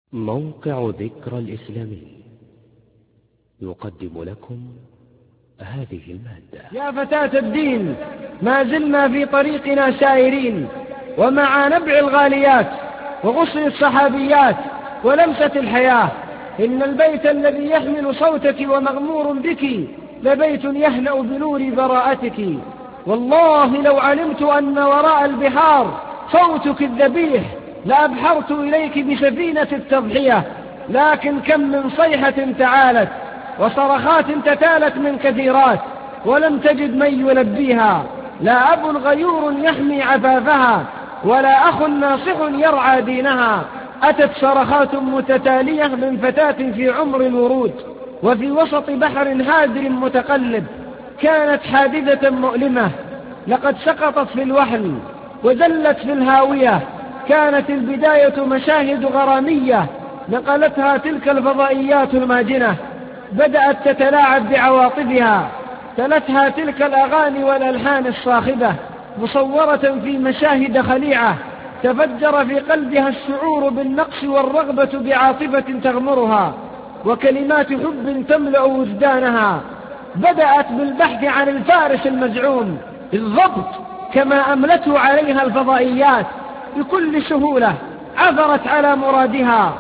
موقع ذكرى الإسلامي يقدم لكم هذه المادة. يا فتاة الدين، ما زلنا في طريقنا سائرين، ومع نبع الغاليات وغصن الصحابيات ولمسة الحياة. إن البيت الذي يحمل صوتك ومغمور بك لبيت يهنأ بنور براءتك. والله لو علمت أن وراء البحار صوتك الذبيح لأبحرت إليك بسفينة التضحية. لكن كم من صيحة تعالت وصرخات تتالت من كثيرات ولم تجد من يلبيها. لا أب غيور يحمي عفافها ولا أخ ناصح يرعى دينها. أتت صرخات متتالية من فتاة في عمر الورود وفي وسط بحر هادر متقلب. كانت حادثة مؤلمة، لقد سقطت في الوحل وزلت في الهاوية. كانت البداية مشاهد غرامية نقلتها تلك الفضائيات الماجنة. بدأت تتلاعب بعواطفها، تلتها تلك الأغاني والألحان الصاخبة مصورة في مشاهد خليعة. تفجر في قلبها الشعور بالنقص والرغبة بعاطفة تغمرها وكلمات حب تملأ وجدانها. بدأت بالبحث عن الفارس المزعوم بالضبط كما أملته عليها الفضائيات. بكل سهولة عثرت على مرادها،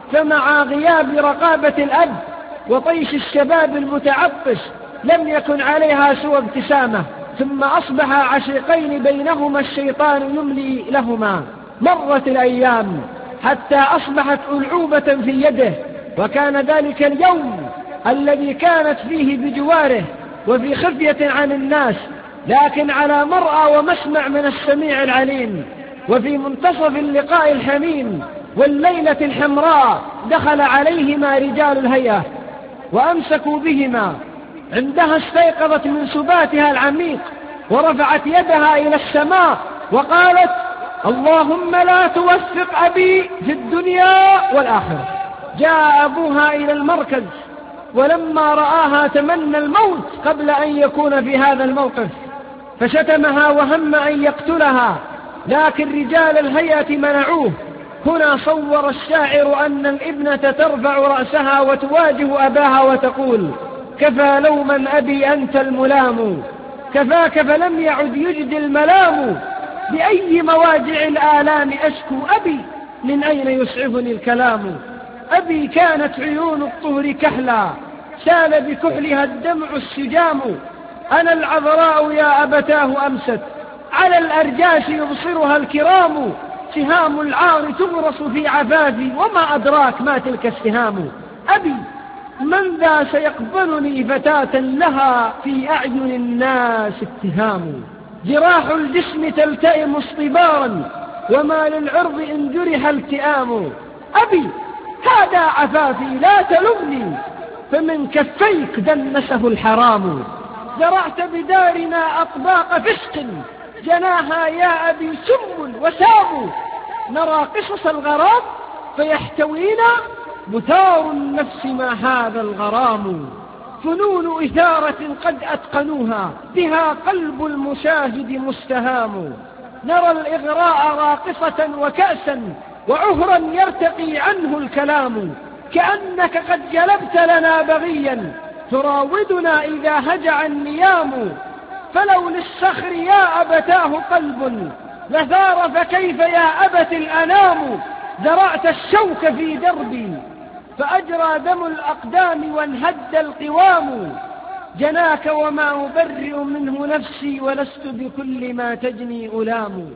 فمع غياب رقابة الأب وطيش الشباب المتعطش لم يكن عليها سوى ابتسامة. ثم أصبح عشيقين بينهما الشيطان يملي لهما. مرت الأيام حتى أصبحت ألعوبة في يده، وكان ذلك اليوم الذي كانت فيه بجواره وفي خفية عن الناس، لكن على مرأى ومسمع من السميع العليم. وفي منتصف اللقاء الحميم والليلة الحمراء دخل عليهما رجال الهيئة وأمسكوا بهما. عندها استيقظت من سباتها العميق ورفعت يدها إلى السماء وقالت: اللهم لا توفق أبي في الدنيا والآخرة. جاء أبوها إلى المركز، ولما رآها تمنى الموت قبل أن يكون في هذا الموقف، فشتمها وهم أن يقتلها، لكن رجال الهيئة منعوه. هنا صور الشاعر أن الابنة ترفع رأسها وتواجه أباها وتقول: كفى لوما أبي أنت الملام، كفاك فلم يعد يجدي الملام. بأي مواجع الآلام أشكو أبي، من أين يسعفني الكلام. أبي كانت عيون الطهر كحلا، سال بكحلها الدمع السجام. أنا العذراء يا أبتاه أمست، على الأرجاس يبصرها الكرام. سهام العار تغرس في عفافي، وما أدراك ما تلك السهام. أبي من ذا سيقبلني فتاة لها في أعين الناس اتهام. جراح الجسم تلتئم اصطبارا، وما للعرض إن جرح التئام. أبي هذا عفافي لا تلمني، فمن كفيك دنسه الحرام. زرعت بدارنا أطباق فسق، جناها يا أبي سم وسام. نرى قصص الغرام فيحتوينا، مثار النفس ما هذا الغرام. فنون إثارة قد أتقنوها، بها قلب المشاهد مستهام. نرى الإغراء راقصة وكأسا، وعهرا يرتقي عنه الكلام. كأنك قد جلبت لنا بغيا تراودنا إذا هجع النيام. فلو للصخر يا أبتاه قلب لثار، فكيف يا أبت الأنام. زرعت الشوك في دربي فأجرى دم الأقدام وانهد القوام. جناك وما أبرئ منه نفسي، ولست بكل ما تجني ألام.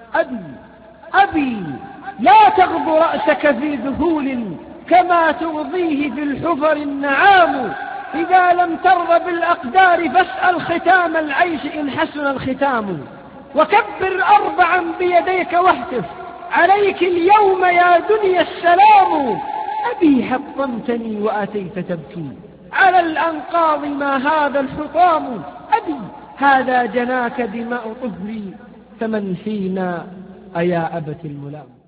أبي لا تغض رأسك في ذهول، كما تغضيه في الحفر النعام. إذا لم ترض بالأقدار فاسأل ختام العيش إن حسن الختام. وكبر أربعا بيديك واهتف: عليك اليوم يا دنيا السلام. أبي حطمتني وأتيت تبكي، على الأنقاض ما هذا الحطام. أبي هذا جناك دماء طهري، فمن فينا أيا أبت الملام.